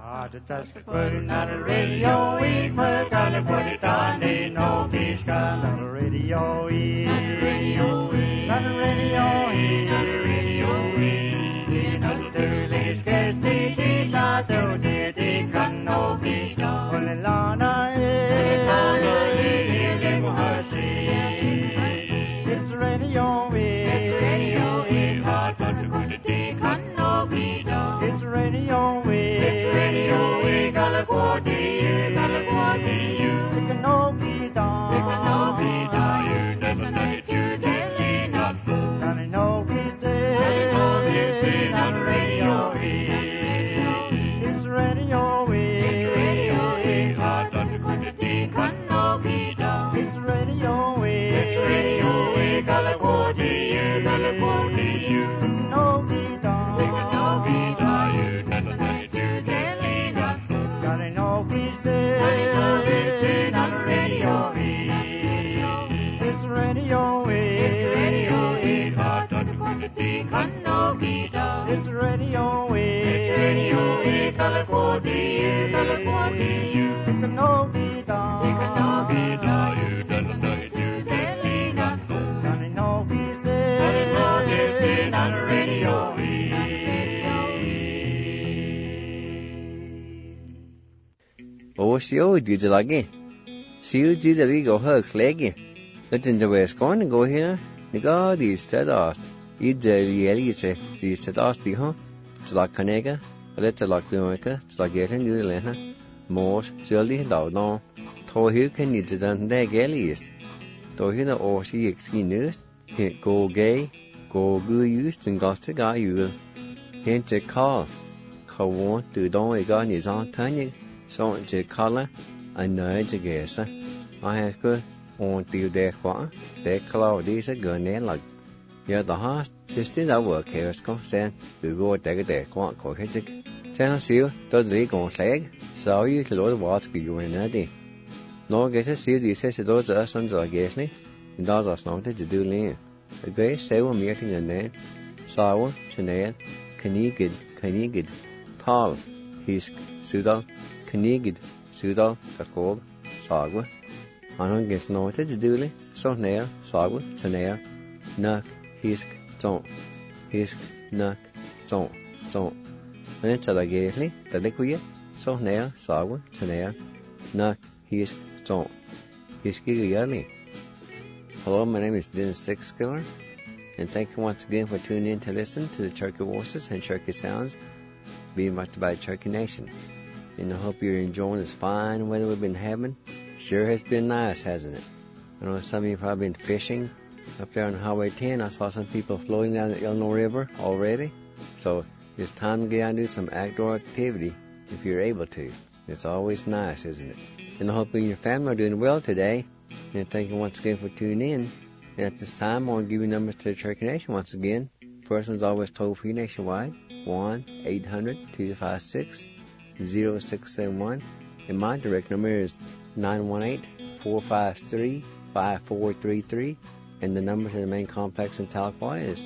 Just putting on the radio, we put on the body down, they know he's got on the radio, on the radio, on the radio, on the radio, in the sterling case, they not do they can no be done. On the lana, it's radio, hard but the day can no be done. It's radio, It's radio, California, California, it can no be done. It can no be done. You don't know it's you, Delhi, not school. Don't know he's dead. Don't know he's dead on the radio. Oh, sure, did you like it? See you did the legal her cleggy. Let in the west corner go here. The God is set off. Ideli elise di sedasti ho tla kanega let tla kloika tla gelen du lena mos sjøldi dawno to hu kan ni den de gelist to hu na o si exinus he go gay go gu used and got to guy you hente call ko won du don e ga ni zon tanya so je kala ana je gesa I has go on til de kwa de cloud is a gun like giờ đó just đến đâu vừa kêu có sen từ go tại cái quan khỏi hết chứ sen xíu tôi lấy còn sáng sau như cái lối vào cái gì này đi nó cái xíu thì sẽ đó giờ xong rồi cái này đó là nó thế chỉ đưa lên cái xíu mà cái này sau cho nên knigid tall his sudan knigid sudan ta có sao quá anh cái nó thế chỉ đưa lên sau này sao quá cho nên nak hisk nak ton and it's like it the liquid so now sawa tana nak hisk ton hiski. Hello, my name is Dennis Sixskiller, and thank you once again for tuning in to listen to the Cherokee Voices and Cherokee Sounds being brought by Cherokee Nation. And I hope you're enjoying this fine weather we've been having. Sure has been nice, hasn't it? I know some of you have probably been fishing up there on Highway 10. I saw some people floating down the Illinois River already. So it's time to get out and do some outdoor activity if you're able to. It's always nice, isn't it? And I hope you and your family are doing well today. And thank you once again for tuning in. And at this time, I want to give you numbers to the Cherokee Nation once again. First one's always toll-free nationwide, 1-800-256-0671. And my direct number is 918-453-5433. And the number to the main complex in Tahlequah is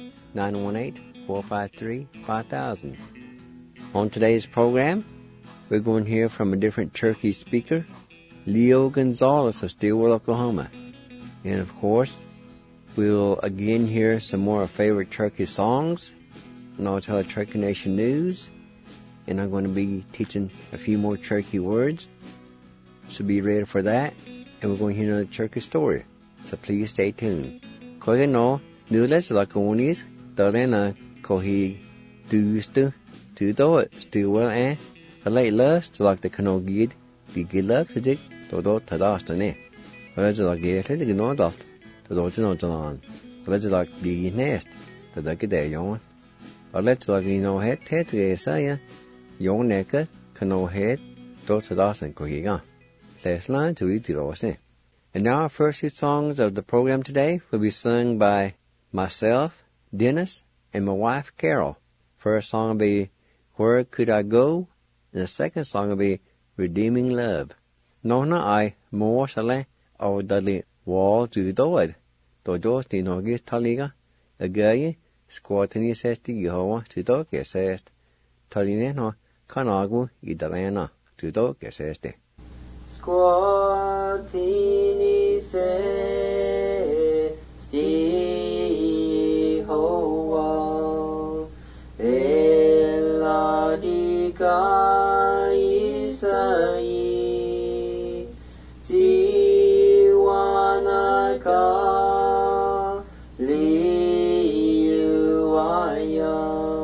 918-453-5000. On today's program, we're going to hear from a different Cherokee speaker, Leo Gonzalez of Stillwell, Oklahoma. And of course, we'll again hear some more of favorite Cherokee songs, and I'll tell the Cherokee Nation news, and I'm going to be teaching a few more Cherokee words, so be ready for that, and we're going to hear another Cherokee story, so please stay tuned. Koige no, nules la konis, darena kohi dustu, to do it, Stillwell a late lust, like the kanogid, be good luck to dig, to do tadastane. Let's like get it, no dust. To do it on. Let's like be nest. To the day, yon. Or let's like head, say, yon necker, cano head, do to dust and cohiga. Last line to eat the. And now our first two songs of the program today will be sung by myself, Dennis, and my wife, Carol. First song will be Where Could I Go? And the second song will be Redeeming Love. Nona I more sale or dudley wall to do it. Do the nogis taliga. A gay squatting says to Yehovah to dog says Talineno Kanagu idalena tudo que es este. Squatini se sti hoa ella dica isai jiwanaka liuaya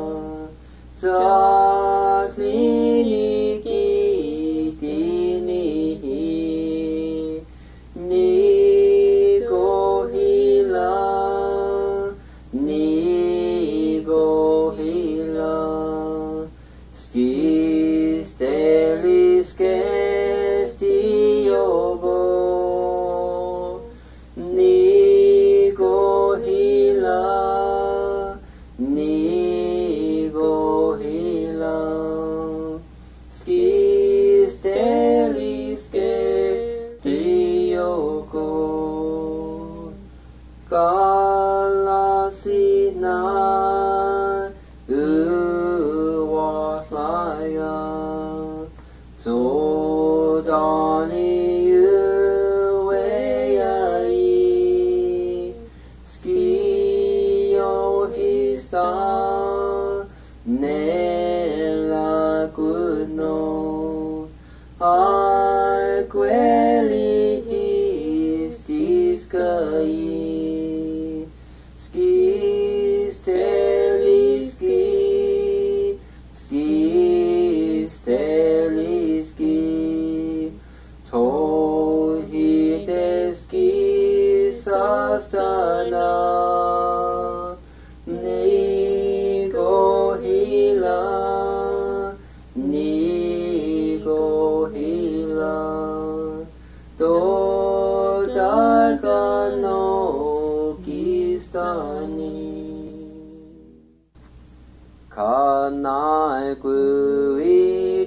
Kanai kui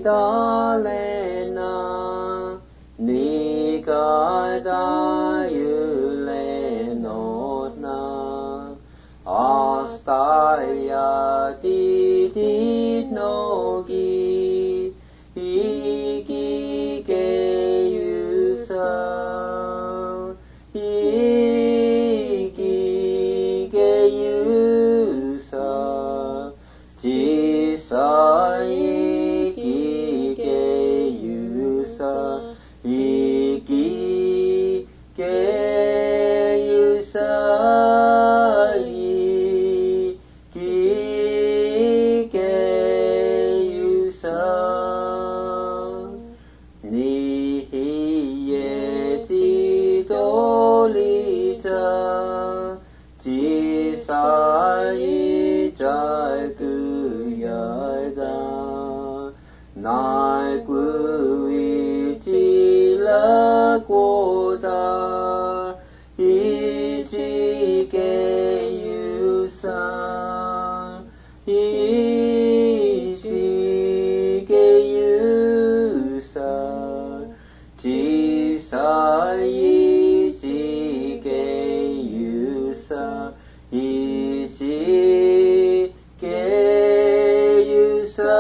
dalena nikai da yule notna astaya ti nogi iki ke yusa iki ke yusa iki ke yusa iki ke yusa iki ke yusa nihiye ti dolita ti sai jagu Nai kui chi la quota ichi ke yusa ichi ke yusa chi sai ichi ke yusa ichi ke yusa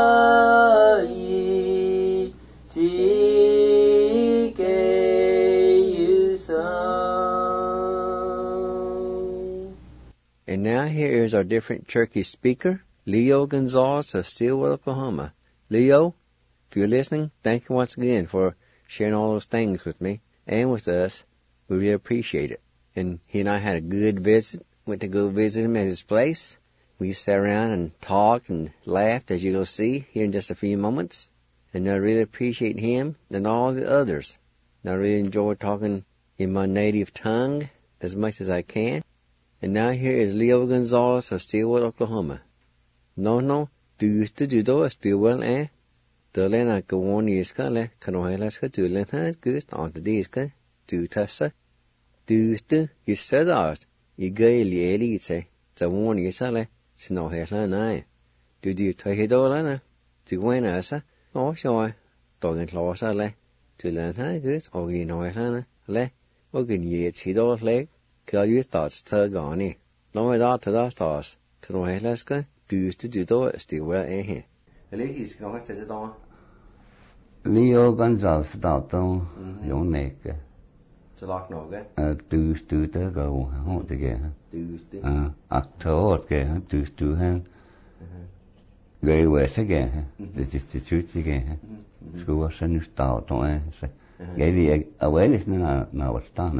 And now here is our different Cherokee speaker, Leo Gonzalez of Stillwell, Oklahoma. Leo, if you're listening, thank you once again for sharing all those things with me and with us. We really appreciate it. And he and I had a good visit. Went to go visit him at his place. We sat around and talked and laughed, as you'll see here in just a few moments. And I really appreciate him and all the others. And I really enjoy talking in my native tongue as much as I can. And now here is Leo Gonzalez of Stillwell, Oklahoma. No, du do Stillwell, eh? The lena go on iska le, kanohelaska du lena gust on the diska, du tassa. Du is said art, I gaily elite, the one isale, sinohela nae. Du take it all, Anna? Du win asa, oh, sure. Dog and clawsa le, to lena gust, or you know Helena, le, or can ye cheat all leg. Call you thoughts tug on No, I thought to that stars. Can I let's go? Do Stillwell, eh? lấy thì nó sẽ to Leo Gonzalez đạo tông giống này cái จะลอกหนอcái từ tới cầu họ thì cái từ thở cái từ hàng gây về sẽ cái thì chú cái chú sinh tạo thôi cái gì ở vậy thì nó bắt ta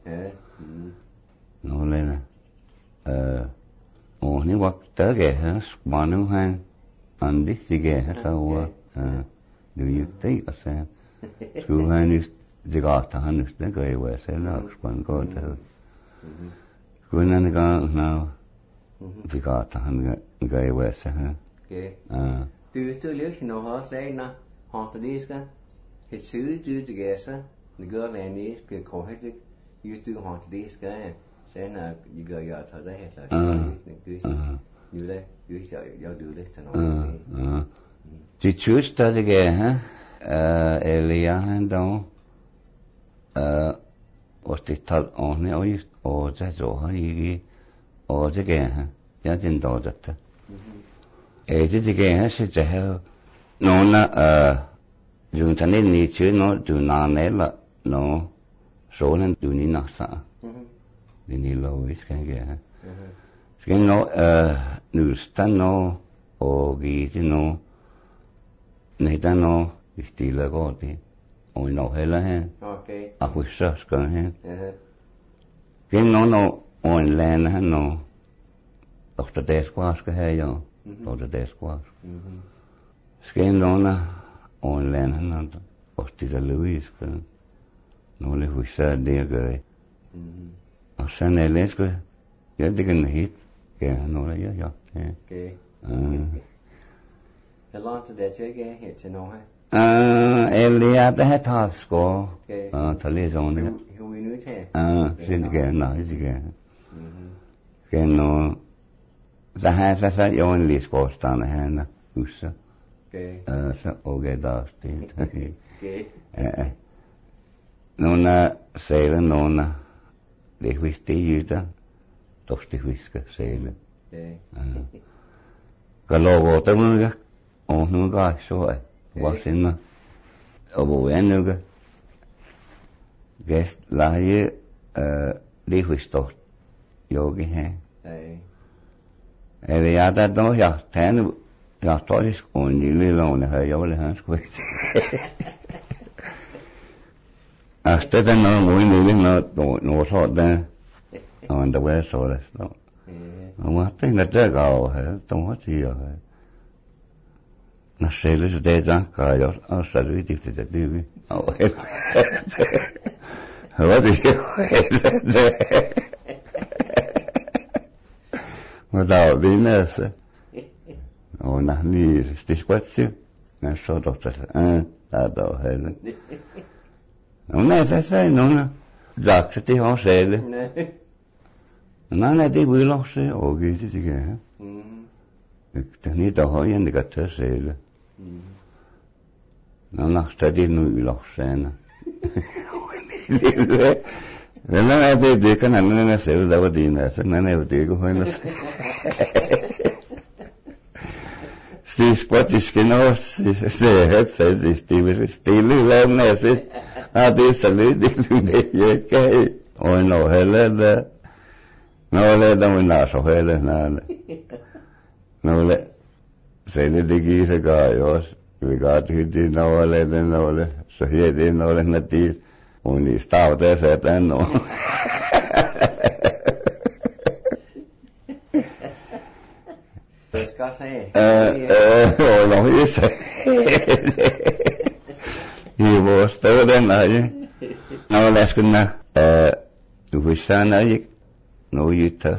nó lên nếu bắt tới cái hết mà nó hàng anh đi gì cái hết sao do you think I said chú hàng the gata han det går ju så där span går det. Kunnan ga now the gata han går ju så här. Okej. Du lyssnar nog har sägna har det ska. Det ser du det gäsa. Det går längre ska komma det just du har det ska. Sen när du går jag tar det heter. Du det just jag du det så. Det just det ge Elia han då och det tar on ne och det så har ju och det ge jag den då det det ge så det här nåna dùng thanh niên ni chứ nó từ nào nấy là nó số nên từ ni nào sa thì ni lâu ít cái nó nữ stan nó o gì thì nó này ta nó tí là có thì ôi nó hay là ha aku sas cái ha cái nó ôi lên ha nó Dr. Desquas cái hay rồi Dr. Desquas cái nó là ôi lên ha nó tí là Louis cái nó lấy hụt sa đi cái ở sang này lấy cái thì cái này cái nó là gì cái cái lo cho để chơi cái hiện trên nó hay Elia đã hết thà score thà lý do này Hui nữa thế xin cái nói gì cái nó ra hai sa yon list score ta này ha na usa sa oge da stin nó na say là nó na để huy tí gì đó tốt tí huy cái say là cái logo tới mới nó có số quá xin mà ở bộ em nữa cái là như đi huy tốt vô cái ha thì à ta nói giờ thế nó giờ tối đi còn nhiều lý do này hơi vô là hết quên tới đây nó mỗi người nó thọ đây on the west side đó mà thấy nó rất cao hết không có gì rồi nó sẽ lấy để ra cái đó ở sau đó thì sẽ đi vậy thì mà đâu đi nữa sẽ nó đi quát chứ nó số đó ta đâu hết nó này sẽ nó giặc sẽ đi họ sẽ lên nó này đi vui lắm sẽ ở cái gì cái thế này tao hỏi anh cái thế sẽ lên nó sẽ đi nuôi lắm sẽ nè nó này đi cái này nó sẽ đâu đi nữa sẽ nó này đi cũng hơi nó si spotis que no se hết se lên này se đi xử lý đi để cái ôi nó hết lên nó lên đâu mình nào sao hết lên nó lên sẽ đi đi sẽ gọi rồi gọi thì đi nó lên sẽ hết đi nó lên nó đi ôi đi sao thế sẽ đến nó nó biết sẽ nhiều vô tới đây này nó là cái nào tụi sao nói nó như thế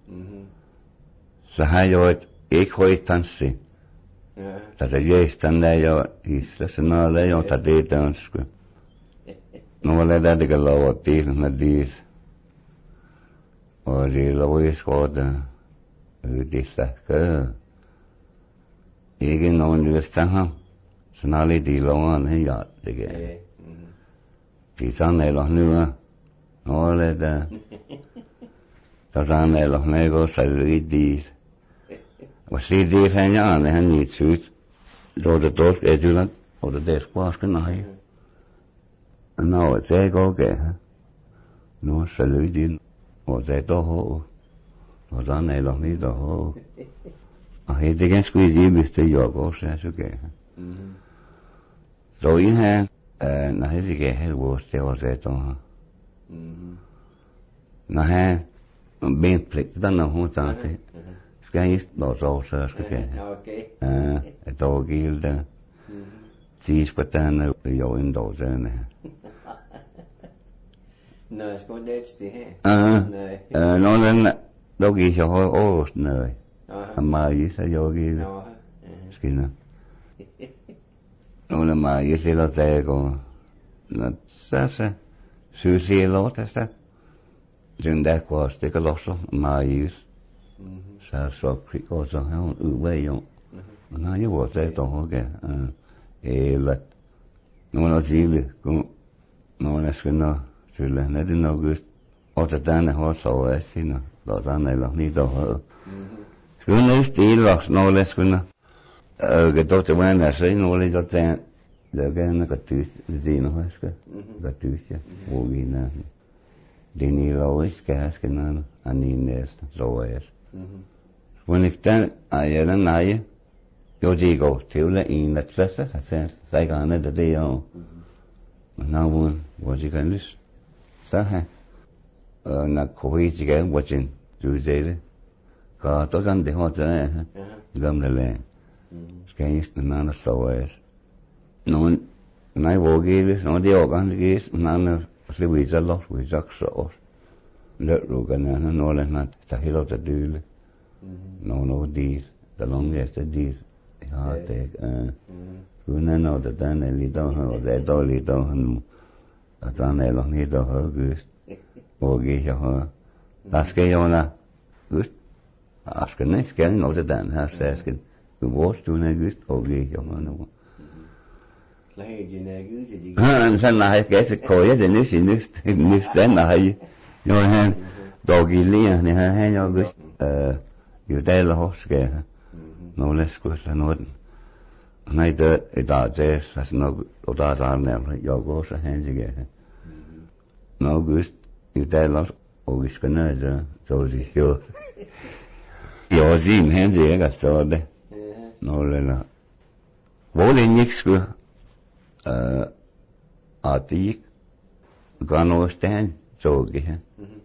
så hai år ikke høyt tansi ta det jestan der jo isla så nå der jo ta det dansk nå er det det lov til med det og det lov er skåda det sakker ikke nogen justan ham så nå er det lov han ja det det sådan er det nu nå er det ta sådan er det går så lidt det og se det han ja han er nyt rồi the dos ke julan or the des quas ke nai no it's a go ke no saludin or the to ho or dan nei lo ni do ho a he de gen squeeze Mr. Yogo says okay so in hand na he ke he wo ste o se to na he ben flick dan no ho ta te Skais no so sa ke to gilda sis patana yo in do zene no sko det ti he no len do gi so o nei ma yi sa yo gi skina no ma yi se lo te ko na sa su si lo ta sta junda ko ste ko lo so ma yi sa so kri ko so ha u we yo na yo wo te to ho ke la no no jile ko no na skina sule na din august o ta dan ho so sina do dan la ni do ho skuna stil wax no le skuna ge to te wan na sei no le do te de ge na ka tu zi no ska ga tu sia wo gi na dini lo is ka skina ani nes so when ik dan ayer na ye yo digo til la in la tlasa sa sai ga na de yo na won wo ji kan lis sa ha na ko yi ji ga wo jin du ze ka to gan de ho ja gam le le ska is na na so no na wo gi lis no de o gan gi na na se wi za lo wi za so le ro gan na no le na ta hilo ta du no dis the longest dis ha te una no da dan li do ho de do li do han ata ne lo ni do ho gust o ge ho das ke yo na gust ask ne sken no da dan ha sken du wo du ne gust o ge yo no la he ji ne gust ji ha san na ke se ko ye de ni si ni den na hi yo han do gi li ne ha yo gust you de lo ske no les ko sa no nei de da des as no o da ne yo go sa hen ge no gust you de lo o gis ko na ja so ji yo zin hen ge ga so de no le na wo le nix ko a ti gano sten so ge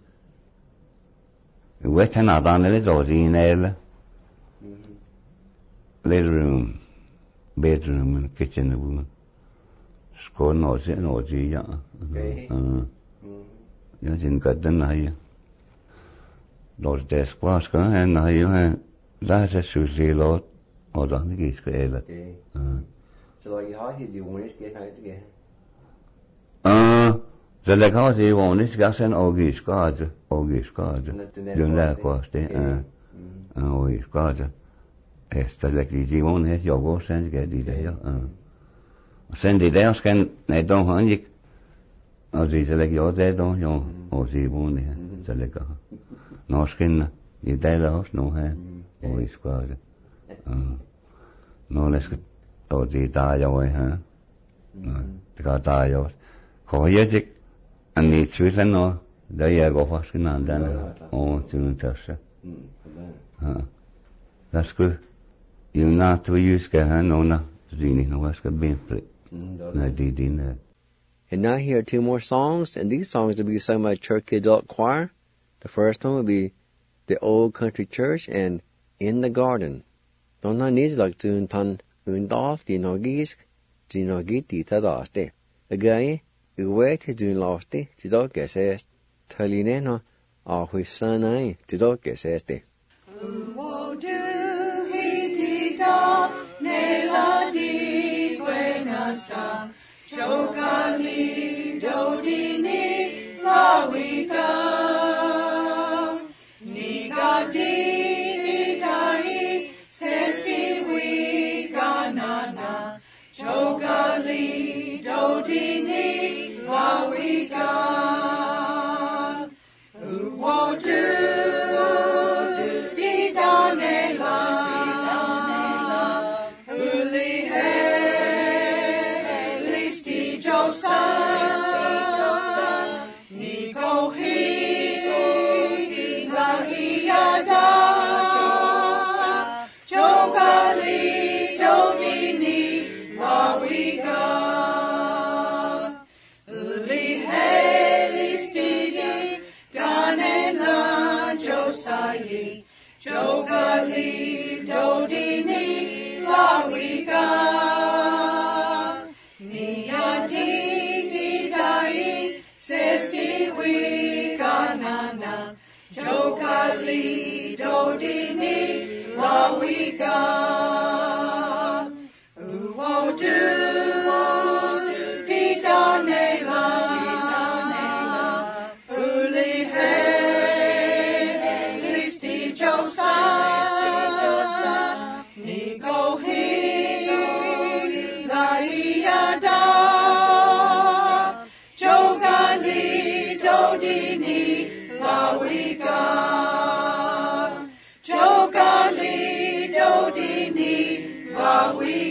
Weten adan le zo zinele. Living room, bedroom and kitchen room. Sko no se no ji ya. Ya sin ka den na ya. Los des pas ka en na ya. La se su si lo o da ni gis ka ele. so like how he do when it get out to get the le ka si won is ga sen o gis ka ja. Jun la ko ste o gis ka ja. Esta le ki ji won es yo go sen ge di de ya. Sen di de sken ne don han ik. O ji se le yo de don yo o ji won ne se le ka. No sken di de la no ha o gis ka ja. No les o ji da ya we ha. Ka da yo. Ko ye ji an ni tsu no da ya go fa sken an dan o tsu ta sha. That's good. You not to use no na zini no was been flip. Na did in. And now here are two more songs, and these songs will be sung by Cherokee Adult Choir. The first one will be The Old Country Church and In the Garden. Don't I need like to ton undoff the nogisk, the nogiti tadaste. A guy who waited to lost it to dog guess est. Talineno, or with son I to dog guess est. Nella di Buenasa, Giocali dodini la wika, Nigadi itai sesti wika nana, Giocali dodini la wika, Uwodu di danela.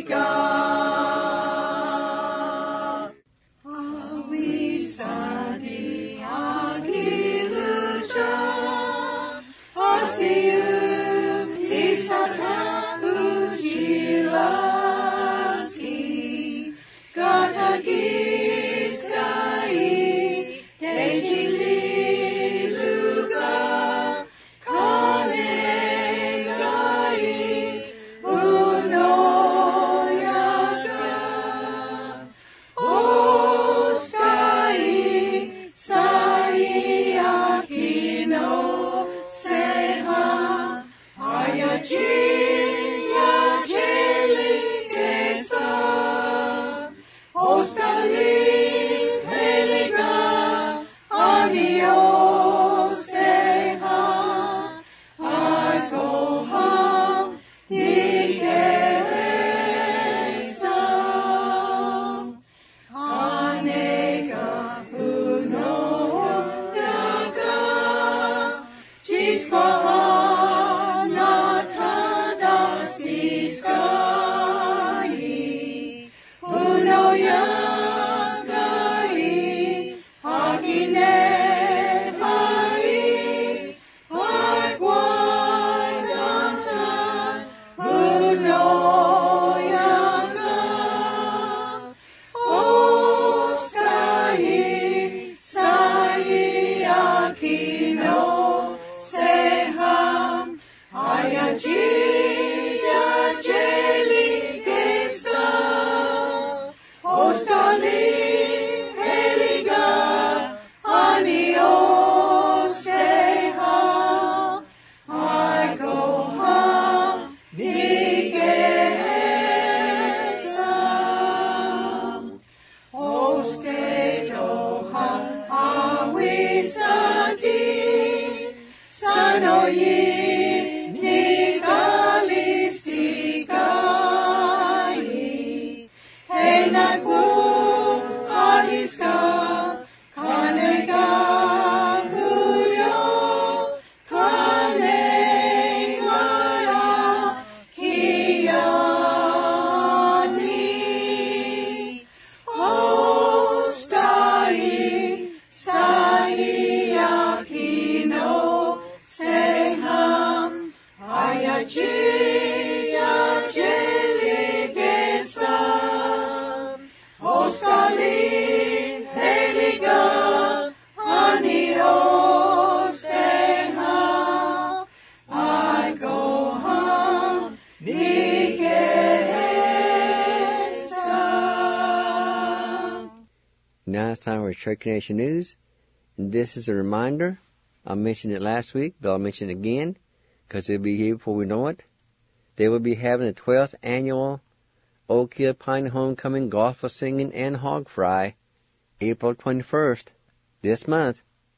Now it's time for Cherokee Nation News. And this is a reminder. I mentioned it last week, but I'll mention it again because it'll be here before we know it. They will be having the 12th annual Oak Hill Pine Homecoming Gospel Singing and Hog Fry, April 21st, this month,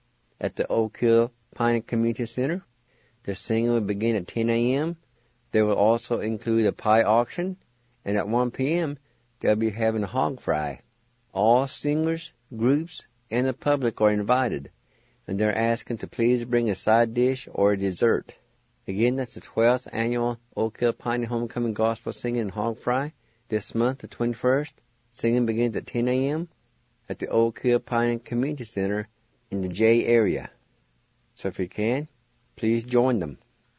at the Oak Hill Pine Community Center. The singing will begin at 10 a.m. They will also include a pie auction, and at 1 p.m. they'll be having a hog fry. All singers, groups, and the public are invited, and they're asking to please bring a side dish or a dessert. Again, that's the 12th annual Oak Hill Pine Homecoming Gospel Singing and Hog Fry, this month, the 21st. Singing begins at 10 a.m. at the Oak Hill Pine Community Center in the J area. So if you can, please join them.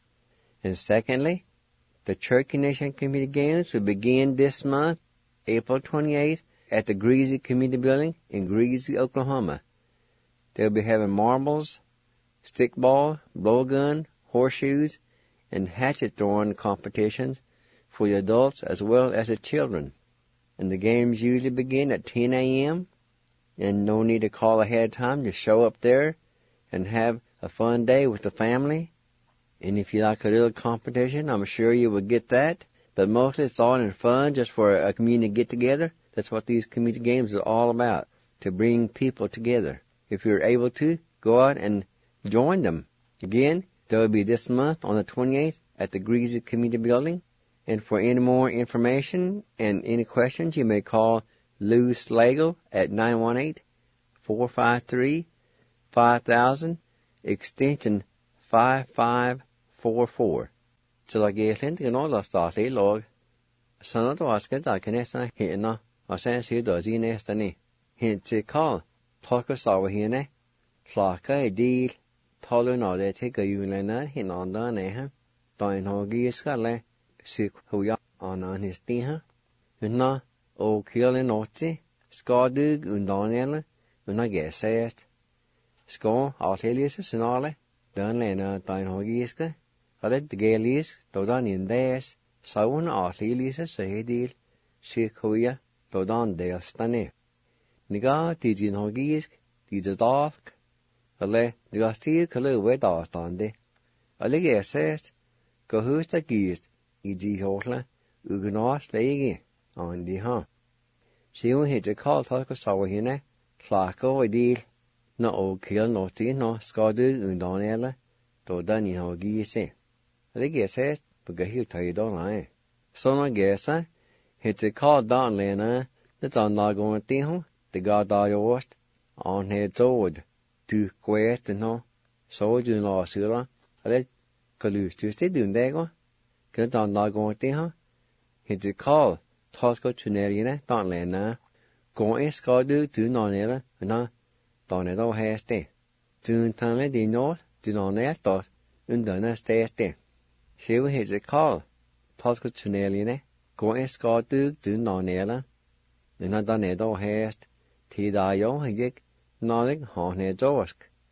And secondly, the Cherokee Nation Community Games will begin this month, April 28th, at the Greasy Community Building in Greasy, Oklahoma. They'll be having marbles, stickball, blowgun, horseshoes, and hatchet throwing competitions for the adults as well as the children. And the games usually begin at 10 a.m. and no need to call ahead of time. Just show up there and have a fun day with the family. And if you like a little competition, I'm sure you will get that. But mostly it's all in fun, just for a community get-together. That's what these community games are all about, to bring people together. If you're able to, go out and join them. Again, they will be this month on the 28th at the Greasy Community Building. And for any more information and any questions, you may call Lou Slagle at 918-453-5000, extension 5544. Så la jeg lente nå la starte I log Sana to aske da kenesa hena, asen si do zine stani. Hin te call, talk us over hene, flaka deal, talu no de take a yulena hin on the neha, doin hogi skale, sick huya on his deha. Na, o kill in oti, skadug undonele, una gesest. Sko, altelius snale, dan lena doin hogiska, alet de gelis, dodan in des, saun altelius sehedil, sick huya, dodan del stane. Niga tijin hogisk, tijadavk, ale nigastir kalu wedastande. Ale gesest, gahusta gist, iji hotla, ugenas lege, on di ha. Siun hit a call talk of sawa hine, flako idil, na o kill noti no skadu undonela, do dani hogise. Ale gesest, bugahi taidon line. Sona gesa, hit a call down lena, that's on nagon tiho. The God yost on head toad to quest no so do no sura ale kalus to stay doing dego can on not going to hit the call tosco tuneriana don't lena go is god do no nera na don't it all has day do tanle di no do no net dot undana stay she will hit the call tosco tuneriana go is god do no nera na done it all has Tidayo higik nodig hone josk.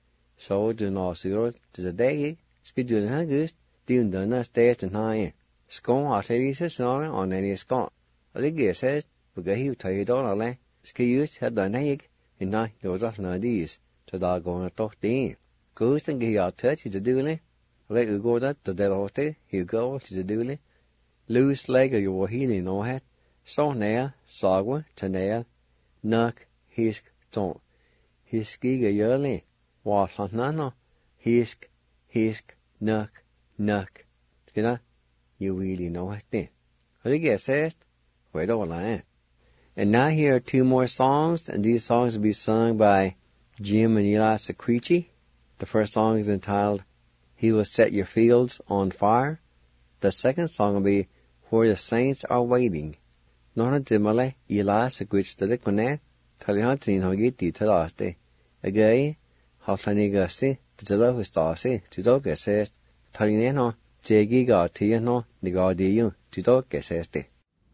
So do no suro to the day, skidun hagust, dundana state and high. Scone arterises on any scot. A liggy says, Bugahi Taidolale, skius had the nag, in night those of Nadis, to da going to talk the Ghost and give out 30 to dooley. Let you go that the delote, you go to the dooley. Loose leg of your healing no hat. So nair, sagwa, tanea, nuck. Hisk ton. Hiskiga yurli. Waslant nano. Hisk, nuck. Skina, you really know it then. What do you get says? Wait all I. And now here are two more songs, and these songs will be sung by Jim and Eli Secrechi. The first song is entitled, He Will Set Your Fields on Fire. The second song will be, Where the Saints Are Waiting. Nona Dimale, Eli Secrechi the Liquanet. Talihantin hogiti talaste. Agay, Haflanigasi, the Telohustasi, to dog assessed. Talineno, Jagiga Tiano, Nigadiu, to dog assessed.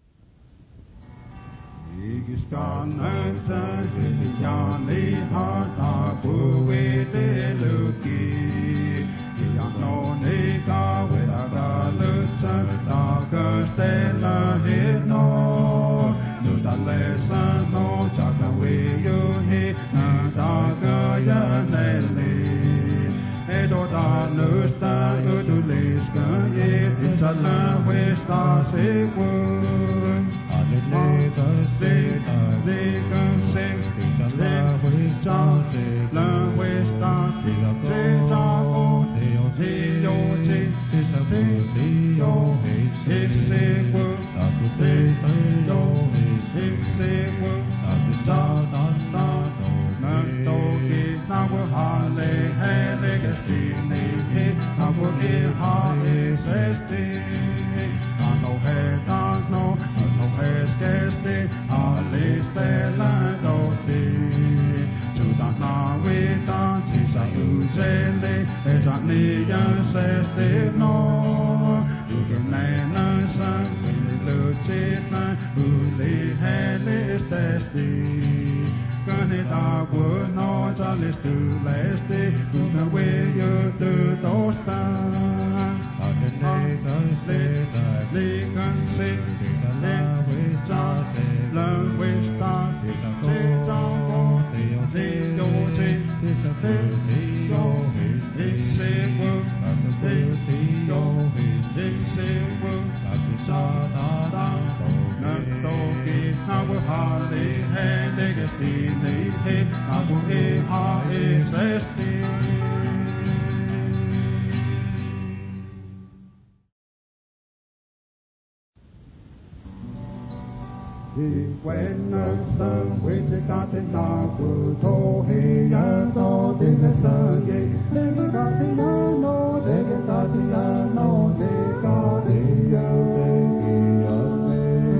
When the sun which got in our food, oh, he and all in the sun, they got in our nose, they got in our nose, they got in our nose.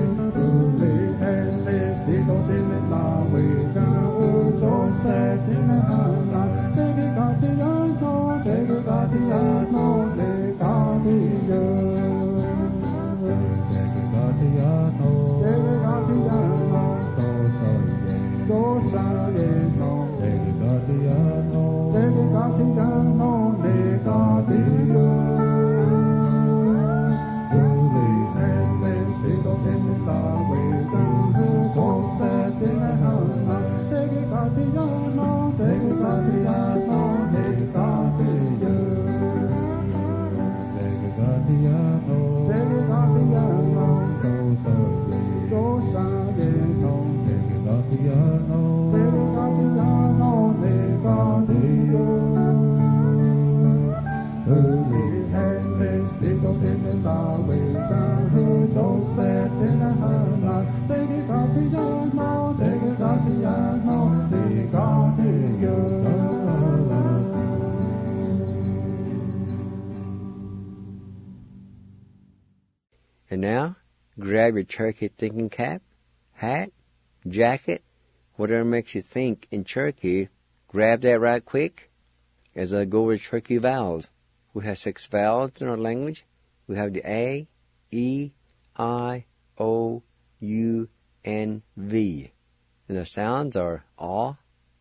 And now, grab your turkey thinking cap, hat, jacket, whatever makes you think in Cherokee. Grab that right quick as I go over the Cherokee vowels. We have 6 vowels in our language. We have the A, E, I, O, U, N, V. And the sounds are A,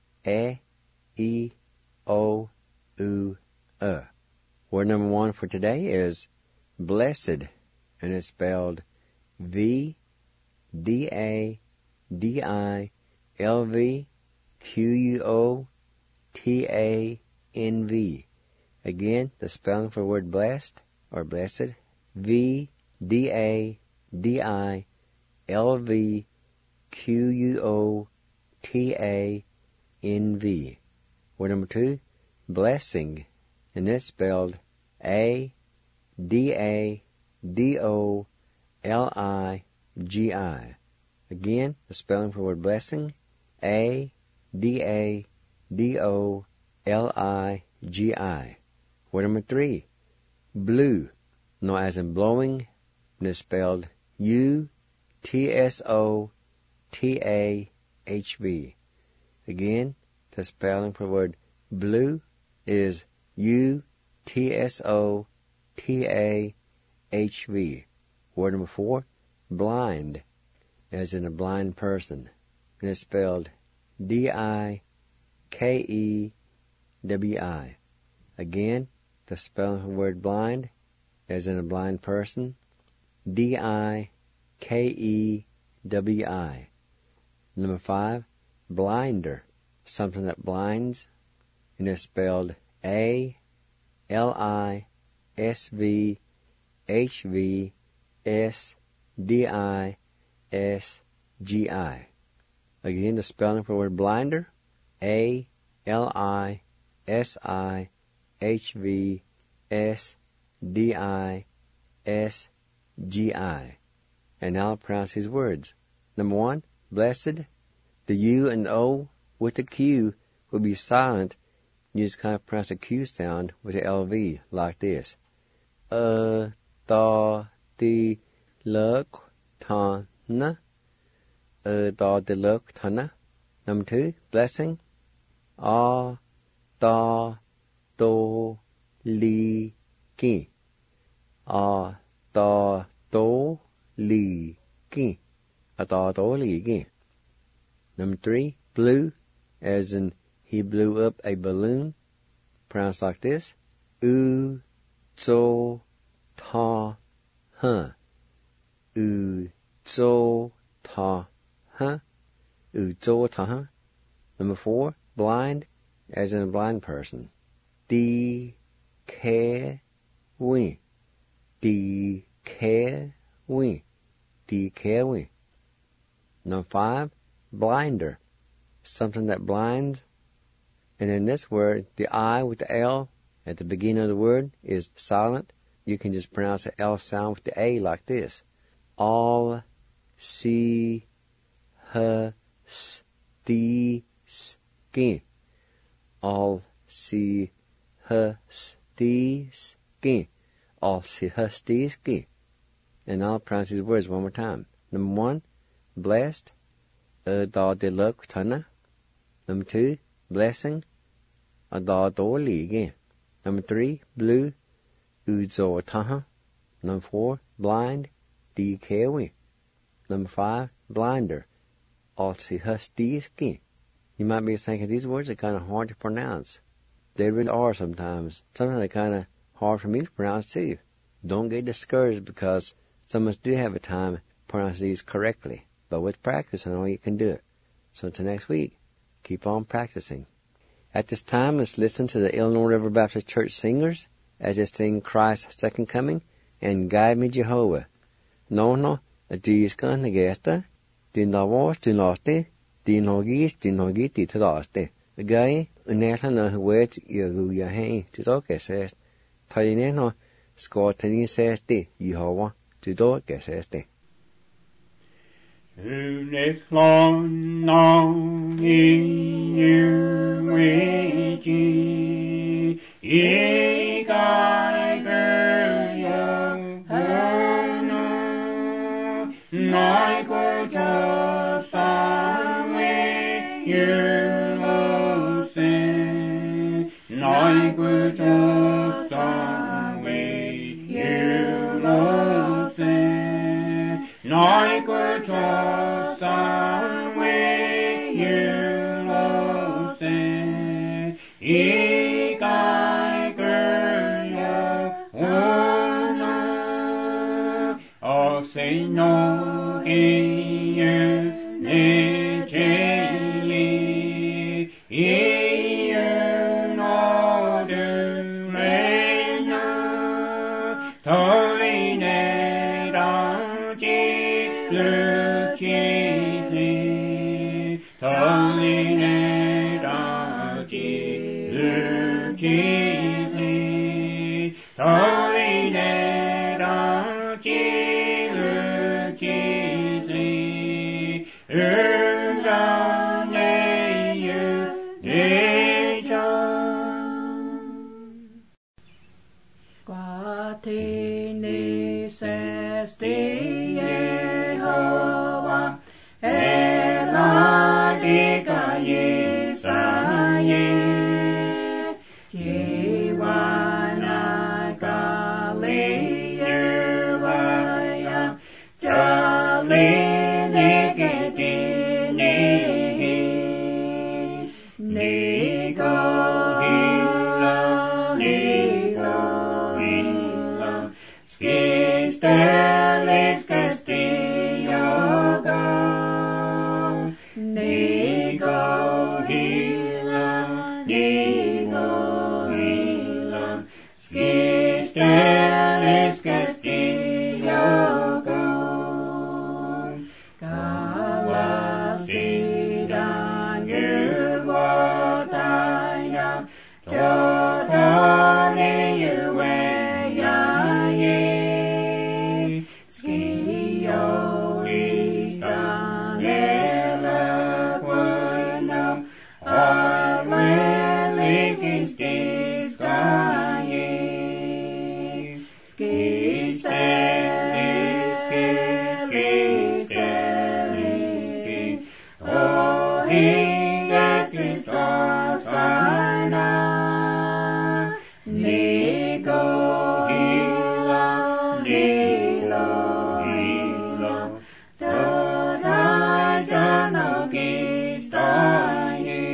E, O, U, Word number 1 for today is blessed, and it's spelled V-D-A-D-I-L-V-Q-U-O-T-A-N-V. Again, the spelling for the word blessed or blessed, V-D-A-D-I-L-V-Q-U-O-T-A-N-V. Word number 2, blessing, and it's spelled A-D-A-D-O-L-I-G-I. Again, the spelling for the word blessing, A-D-A-D-O-L-I-G-I. Word number 3, blue, no as in blowing, and it's spelled U-T-S-O-T-A-H-V. Again, the spelling for the word blue is U-T-S-O-T-A-H-V. Word number 4, blind, as in a blind person, and it's spelled D-I-K-E-W-I. Again, the spelling of the word blind, as in a blind person, D-I-K-E-W-I. Number 5, blinder, something that blinds, and it's spelled A-L-I-S-V-H-V-S-D-I-S-G-I. Again, the spelling for the word blinder, A-L-I-S-I-H-V-S-D-I-S-G-I. And now I'll pronounce these words. Number 1, blessed. The U and O with the Q will be silent. You just kind of pronounce the Q sound with the LV like this. Ta, ti, luk, ta, na. Ta, ti, luk, ta, na. Number 2, blessing. A, ta, to, li, ki. A, ta, to, li, ki. A, ta, to, li, ki. Number 3, blue, as in he blew up a balloon. Pronounced like this. U, zo, ta, huh. U, zo, ta, huh. U, zo, ta, huh. Number 4, blind, as in a blind person. Di, ke, wi. Di, ke, wi. Di, ke, wi. Number 5, blinder, something that blinds. And in this word, the I with the L at the beginning of the word is silent. You can just pronounce the L sound with the A like this. All, si, ha, sti, ski. All, si, ha, sti, ski. All, si, ha, sti, ski. And I'll pronounce these words one more time. Number 1, blessed. Da, de, luk, tana. Number 2, blessing. Da, do, li, again. Number 3, blue. Uzo, taha. Number 4, blind. Di, kewi. Number 5, blinder. Alsi, husty, ski. You might be thinking these words are kind of hard to pronounce. They really are sometimes. Sometimes they're kind of hard for me to pronounce too. Don't get discouraged because some of us do have a time to pronounce these correctly. But with practice, I know you can do it. So until next week, keep on practicing. At this time, let's listen to the Illinois River Baptist Church singers as they sing Christ's Second Coming and Guide Me Jehovah. No, Adis kan negesta, din davos, din loste, din hogis, din hogiti to loste. The guy, unetla no wet, you ya hay, to talk says, Talineno, Scortani says, Jehovah, to talk says. Who This long, long year with ye, ye guide young honor, night will just away you will sing, night will just away you will sing, night will just away you will sing, ye guide young honor, oh say no here ne jeli ye no do lena toine da ji lu ji li toine da ji lu ji li toine da ji lu ji li Guatini sesti Yehovah, Eladiga Yisaye, Jiwana Galilea, Jalini Gedini, Nego Skistelis Castillo go, Nego Hila, Skistelis Castillo go, Galasidan Yuvataya, Jodani Yueya ye, Skio Istan Elaquanam, Arwelikis Giskaye, Skistelis, O Hingas Osana, Nego Hila, Doda Jano Gistaye.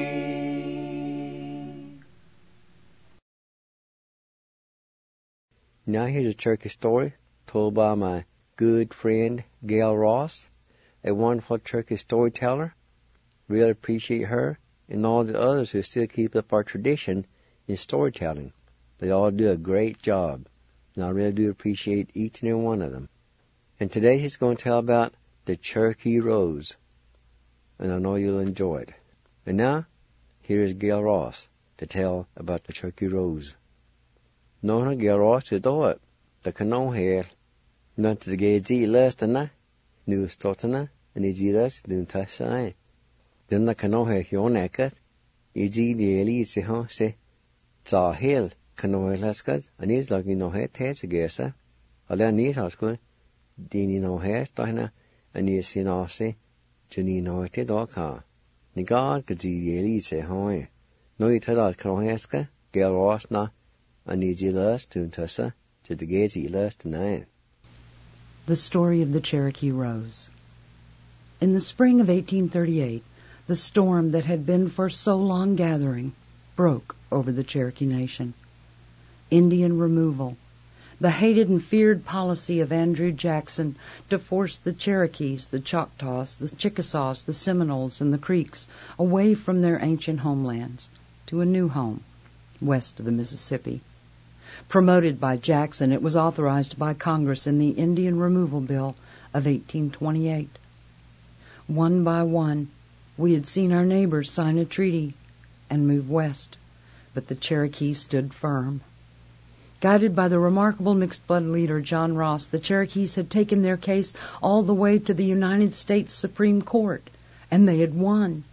Now here's a turkey story told by my good friend Gail Ross, a wonderful turkey storyteller. Really appreciate her and all the others who still keep up our tradition in storytelling. They all do a great job, and I really do appreciate each and every one of them. And today he's going to tell about the Cherokee Rose, and I know you'll enjoy it. And now, here's Gail Ross to tell about the Cherokee Rose. Nona Gail Ross is the canoe here, not to get the last and new stotana, and it's us doing Tasha. Then the canoe here, Hionaka, easy the elite, say, Saw Hill, canoe laskas, and he's like no head heads against her. I learn neat house good, Dini no hair, Dina, and you see no say, Jenny no it all car. The God could see the elite say, Hoy. No, you tell us canoeska, Gail Ross na, and easy last to Tessa, to the gate last tonight. The Story of the Cherokee Rose. In the spring of 1838, the storm that had been for so long gathering broke over the Cherokee Nation. Indian removal, the hated and feared policy of Andrew Jackson to force the Cherokees, the Choctaws, the Chickasaws, the Seminoles, and the Creeks away from their ancient homelands to a new home west of the Mississippi. Promoted by Jackson, it was authorized by Congress in the Indian Removal Bill of 1828. One by one, we had seen our neighbors sign a treaty and move west, but the Cherokee stood firm. Guided by the remarkable mixed-blood leader John Ross, the Cherokees had taken their case all the way to the United States Supreme Court, and they had won.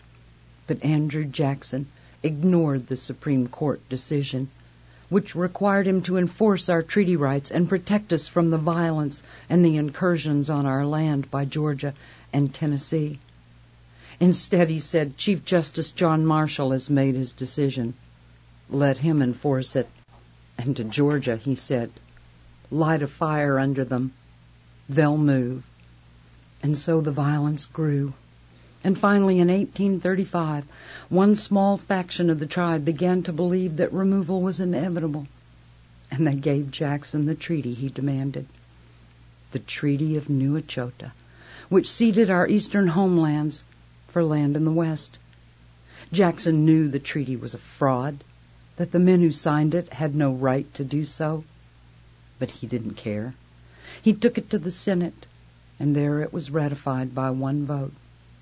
But Andrew Jackson ignored the Supreme Court decision, which required him to enforce our treaty rights and protect us from the violence and the incursions on our land by Georgia and Tennessee. Instead, he said, Chief Justice John Marshall has made his decision. Let him enforce it. And to Georgia, he said, light a fire under them. They'll move. And so the violence grew. And finally, in 1835, one small faction of the tribe began to believe that removal was inevitable. And they gave Jackson the treaty he demanded. The Treaty of New Echota, which ceded our eastern homelands for land in the west. Jackson knew the treaty was a fraud, that the men who signed it had no right to do so. But he didn't care. He took it to the Senate, and there it was ratified by one vote.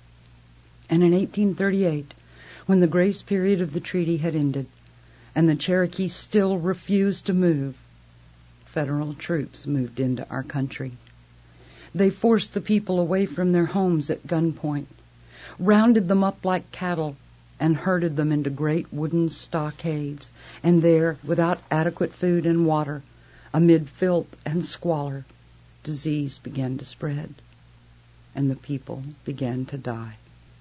And in 1838, when the grace period of the treaty had ended, and the Cherokee still refused to move, federal troops moved into our country. They forced the people away from their homes at gunpoint, rounded them up like cattle, and herded them into great wooden stockades, and there, without adequate food and water, amid filth and squalor, disease began to spread, and the people began to die.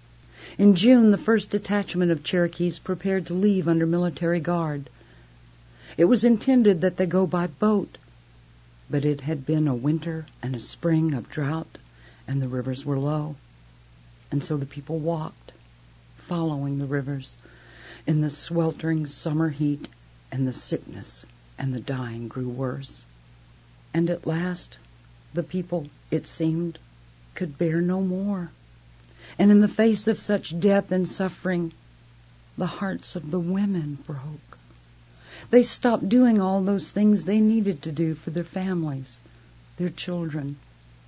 In June, the first detachment of Cherokees prepared to leave under military guard. It was intended that they go by boat, but it had been a winter and a spring of drought, and the rivers were low. And so the people walked, following the rivers, in the sweltering summer heat, and the sickness and the dying grew worse. And at last, the people, it seemed, could bear no more. And in the face of such death and suffering, the hearts of the women broke. They stopped doing all those things they needed to do for their families, their children.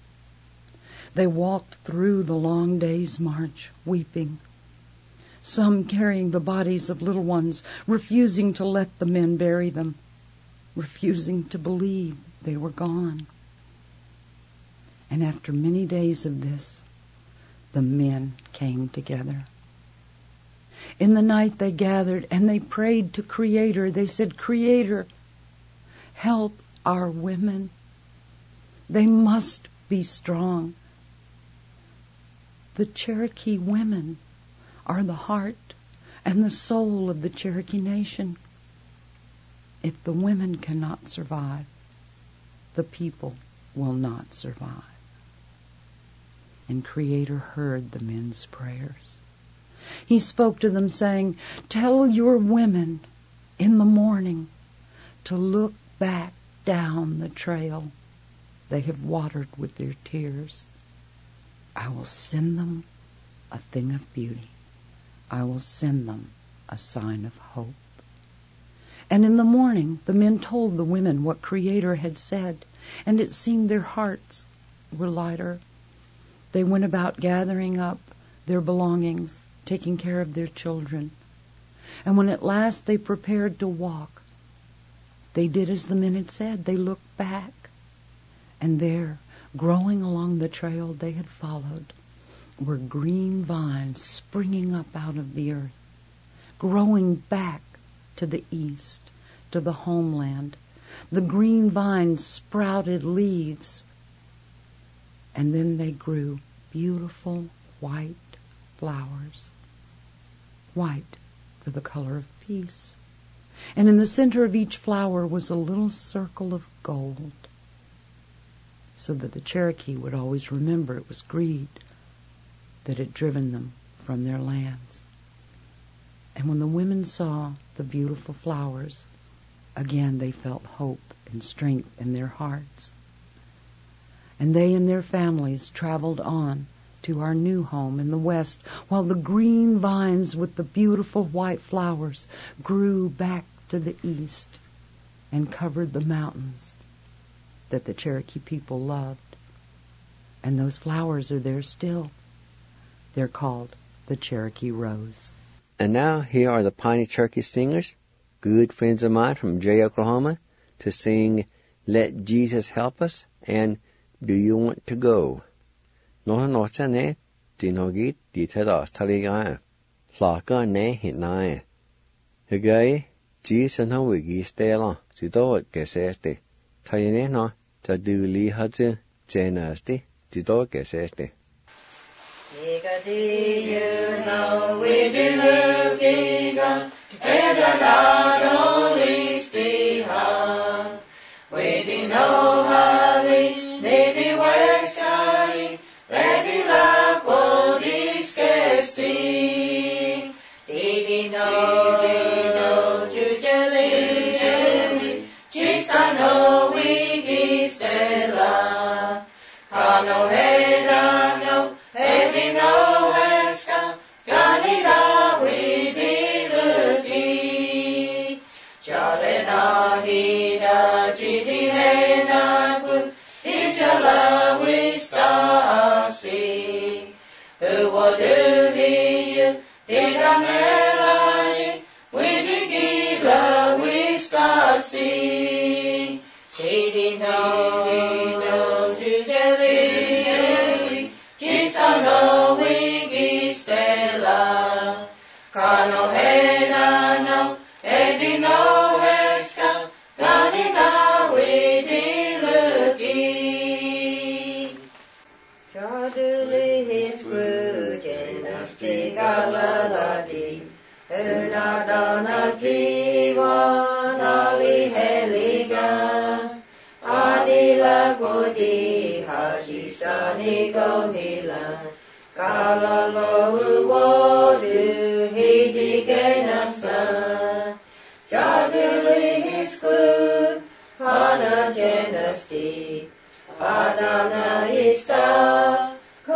They walked through the long day's march, weeping, some carrying the bodies of little ones, refusing to let the men bury them, refusing to believe they were gone. And after many days of this, the men came together. In the night they gathered and they prayed to Creator. They said, Creator, help our women. They must be strong. The Cherokee women are the heart and the soul of the Cherokee nation. If the women cannot survive, the people will not survive. And Creator heard the men's prayers. He spoke to them saying, tell your women in the morning to look back down the trail they have watered with their tears. I will send them a thing of beauty. I will send them a sign of hope. And in the morning, the men told the women what Creator had said, and it seemed their hearts were lighter. They went about gathering up their belongings, taking care of their children. And when at last they prepared to walk, they did as the men had said. They looked back, and there, growing along the trail they had followed, were green vines springing up out of the earth, growing back to the east, to the homeland. The green vines sprouted leaves, and then they grew beautiful white flowers, white for the color of peace. And in the center of each flower was a little circle of gold, so that the Cherokee would always remember it was greed that had driven them from their lands. And when the women saw the beautiful flowers, again they felt hope and strength in their hearts. And they and their families traveled on to our new home in the west, while the green vines with the beautiful white flowers grew back to the east and covered the mountains that the Cherokee people loved. And those flowers are there still. They're called the Cherokee Rose. And now here are the Piney Cherokee Singers, good friends of mine from Jay, Oklahoma, to sing Let Jesus Help Us and Do You Want to Go? Nó nói nè, thì nó ghi đi theo đó thầy gà, là cái nè hiện nay. Cái cái Jesus nó bị ghi stela, chỉ đó cái sẽ thế. Thầy nè nó cho đưa lý hết chứ, trên là thế, chỉ đó cái sẽ thế. You know we do love God, and not only stay high. We do know how we maybe west sky, that we love all these casting. We know to jelly, Jesus I know we give Stella. I know head I know. Heavy no Alaska, Canada we did the Chalena hida chiti hena good, Ijala we stasi. Who will do the Idanelani, we did gila we stasi. He knows to jelly. I know we give Stella. Kano hena no, edi no heska, gani na we di luki. Chaduli his good and a stigalaladi, unadana jiwan ali heliga. Adila godi hajisani gohila, kalalo wadu hidi genasa. Jaduli his good, hana jenasti, adana ista,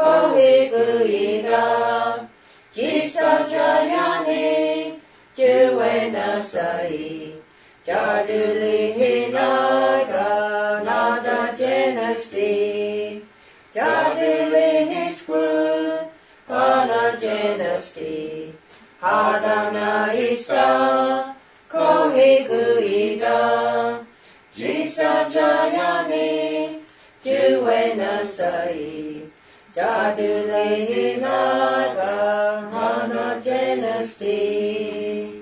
kohiguiga, jisa jayani, juenasai. Jaduli hinaga nada jenasti, Jaduli hisku hana jenasti, hadana ista kohiguiga, jisa jayani juenasai, Jaduli hinaga hana jenasti.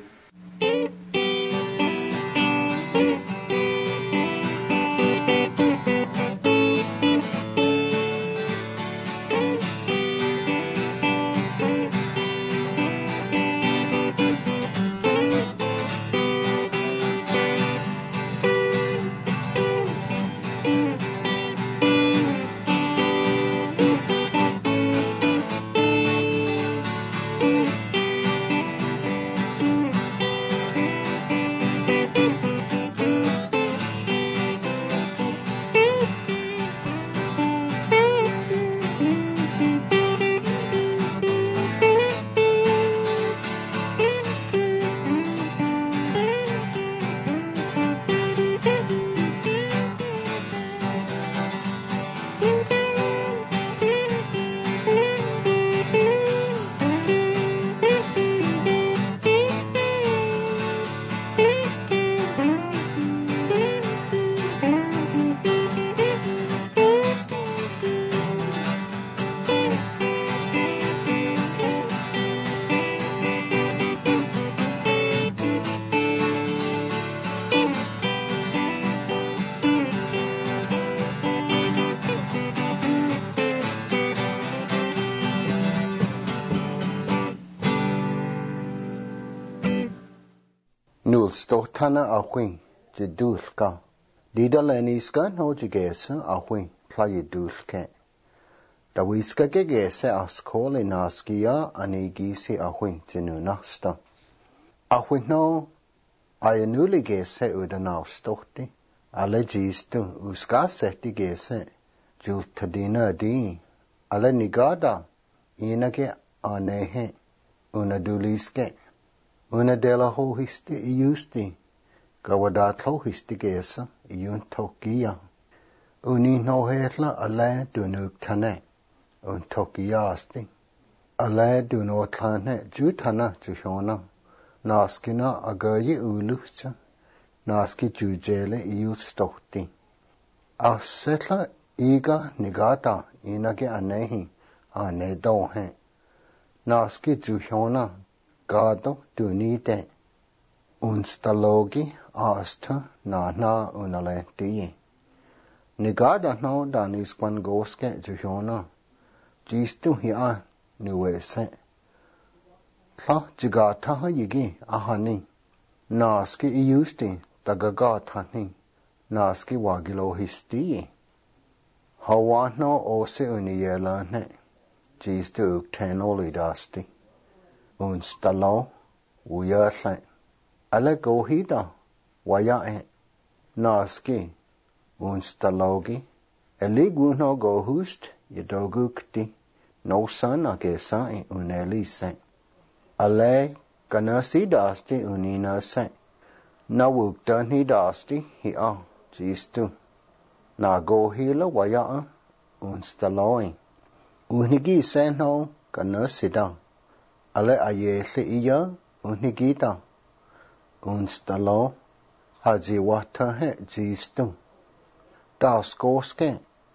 Stotana Awin, the Dulka. Didaleniska no Jigesa Awin, Play Dulke. The Wiska Gegese Ascol in Askia and Igisi Awin, Genunasta. Awin no, I newly gese Udana Stoti, Allegistu, Uska Seti Gese, Jultadina di, Alenigada, Inage Anehe, Una Duliske. Una dela ho histi iusti, gawadat ho histi gesa, iun tokia. Uni no hetla ale dunuk tane, un tokiasti. Ale du no tlane jutana jushona, naskina agayi ulucha, naski jujele iustohti. Asetla iga nigata inage anehi anedohe. Naski juhona gado dunite. Unstalogi asta na unaleti. Nigada no danis kwan goske juhona. Jistu hiya nuese. Tla jigata yigi ahani. Naski iusti tagagata ni. Naski wagilohisti. Hawano ose uniyelane. Jistu uktenolidasti. Unstalo uyerle. Alle gohida wayae. Naski unstalogi. Eliguno gohust yedogukti. No sana gesai unelise. Alle kanasidasti uninase. Nawuktan hidasti hi'a jistu. Nagohila waya'a unstaloi. Unigi senho kanasida. Alle ayele iya unigita. Unstalo hajiwata he jistu. Das goske.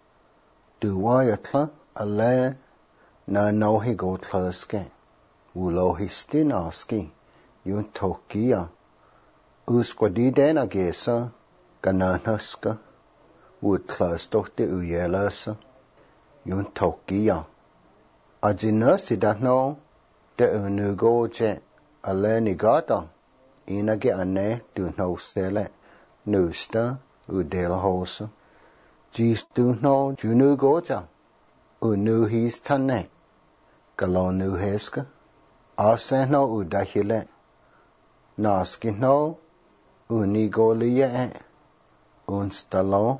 Duwayatla alle na nohi gotlaske. Ulohisti naski. Yun tokia. Usquadidena gesa. Gananaska. Utklastohte uyelasa. Yun tokia. Ajinasida no. De unugoje. Alle nigata. Inage ane du no sele. Nusta udelhosa. Jistu no junugoja. Unuhis tane. Galonuheska. Ase no udahile. Naski no unigoliye. Unstalo.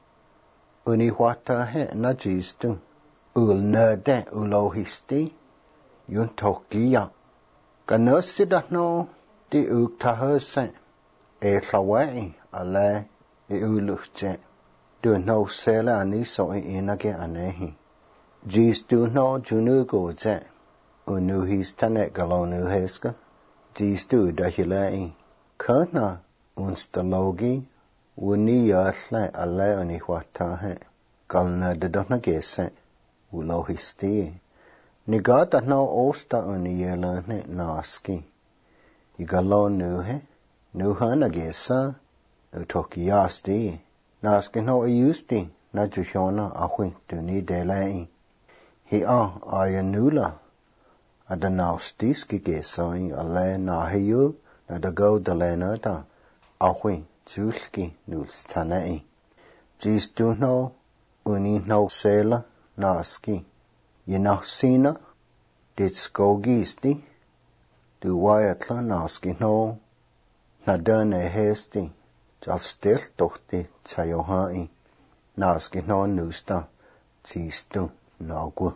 Uniwata he na jistu. Ulnede ulohisti. Yun tokia. Ganasida no di uktahase. Lawai ale ulufje. Du no sele aniso inage anehi. Jistu no junugoje. Unuhis tane galonuheska. Jistu dahilei. Kana unstalogi. Uniyarle ale uniwatahe. Galna dedona gese. Ulohisti. Nigata no osta uniyelane naski. Igalonuhe. Nuhana gesa. Utokiasti. Naski no iusti. Na jushona ahui tuni delei. Hi'a ayanula. Adanaustiski gesai ale nahiyu. Nadago dalenata. Ahui julki nulstanei. Jistu no. Uni no sela. Naski. Yenasina. Ditskogisti. Duwayatla naski no. Nadane hesti. Jalstil tohti tayohai. Naski no nusta. Jistu nagu.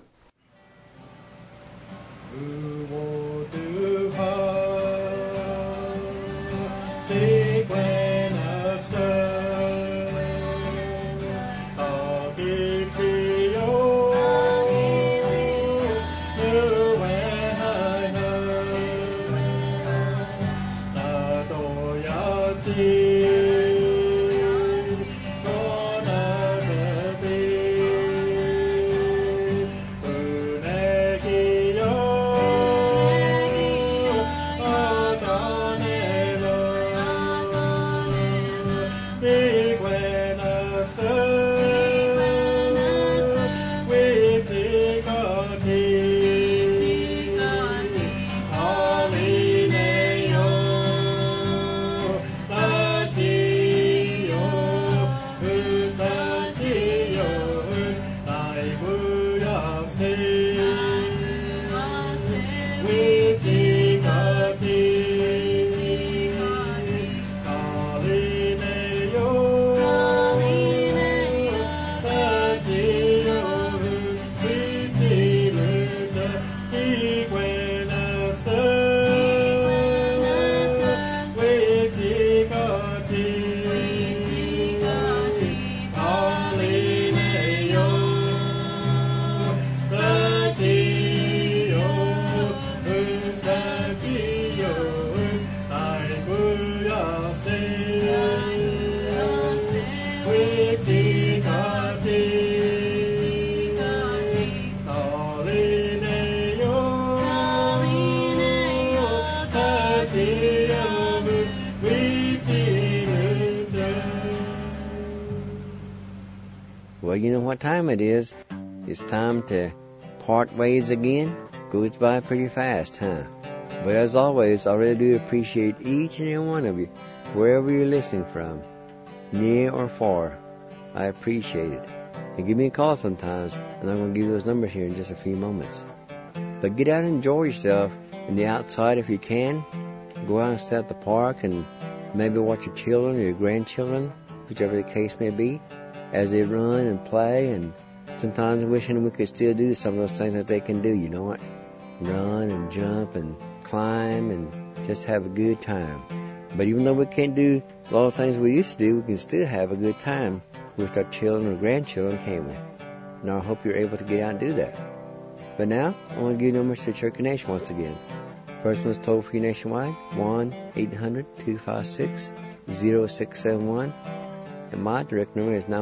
Unegi yo Well, you know what time it is. It's time to part ways again. Goes by pretty fast, huh? But as always, I really do appreciate each and every one of you, wherever you're listening from, near or far. I appreciate it. And give me a call sometimes, and I'm going to give you those numbers here in just a few moments. But get out and enjoy yourself in the outside if you can. Go out and sit at the park and maybe watch your children or your grandchildren, whichever the case may be, as they run and play, and sometimes wishing we could still do some of those things that they can do, you know what? Run and jump and climb and just have a good time. But even though we can't do a lot of things we used to do, we can still have a good time with our children or grandchildren, can't we? And I hope you're able to get out and do that. But now, I want to give you numbers to Cherokee Nation once again. First one is toll-free nationwide, 1-800-256-0671. And my direct number is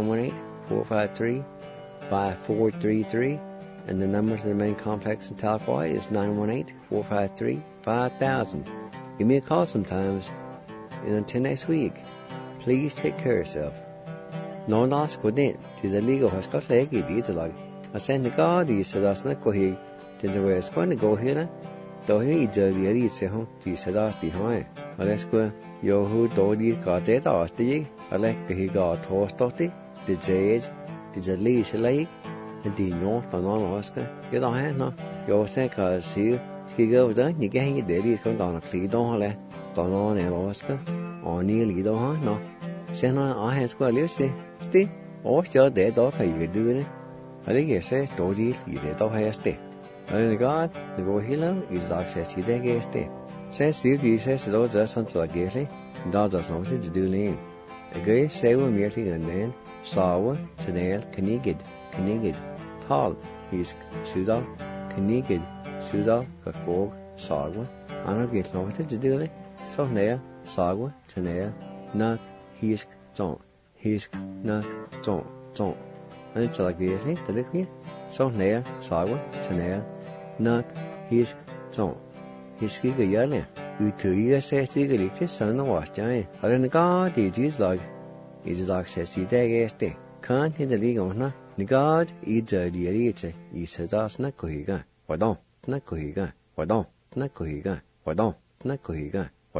918-453-5433. And the number to the main complex in Tahlequah is 918-453-5000. Give me a call sometimes. And until next week, please take care of yourself. No nas ko din, tis a legal hospital leg it is like. I send the God is that's not go here. Then the way it's going to go here. Though he does the idea say home, tis a that's behind. Let's go. Yo who do the got that after ye. I like he got toast of it. The judge, the lease leg. And the north on Oscar. You don't have no. You say, cause see, go there, you get your daddy is going down a clean don't let. Don't on and Oscar. Or nearly don't have no. Say no, I have square live see. Stay. Or still dead dog, how you do it. I think you say, don't eat, you dead dog has stay. And God, the go healer is access to their guest day. Says Steve, he says, those are something like Gatley. Does not to do lane. A gay say, we're merely and then, sour, Chanel, Canigid. Tall, he's Suda, Canigid, Suda, Gafog, Sagwa, and I get no to do it. So near, Sagwa, Chanel, Knock, he's Zon, he's Knock, Zon. And it's like this, the little so near, Sagwa, Chanel, Knock, he's Zon. He's giga yelling. You 2 years say, Stigley, son of was giant. I don't God, it is like says, he day. Can't hit the league on her. The God, it's a dear, he says, that's not Kohiga. Why don't, not Kohiga. Why don't, not Kohiga. Why don't, not Kohiga.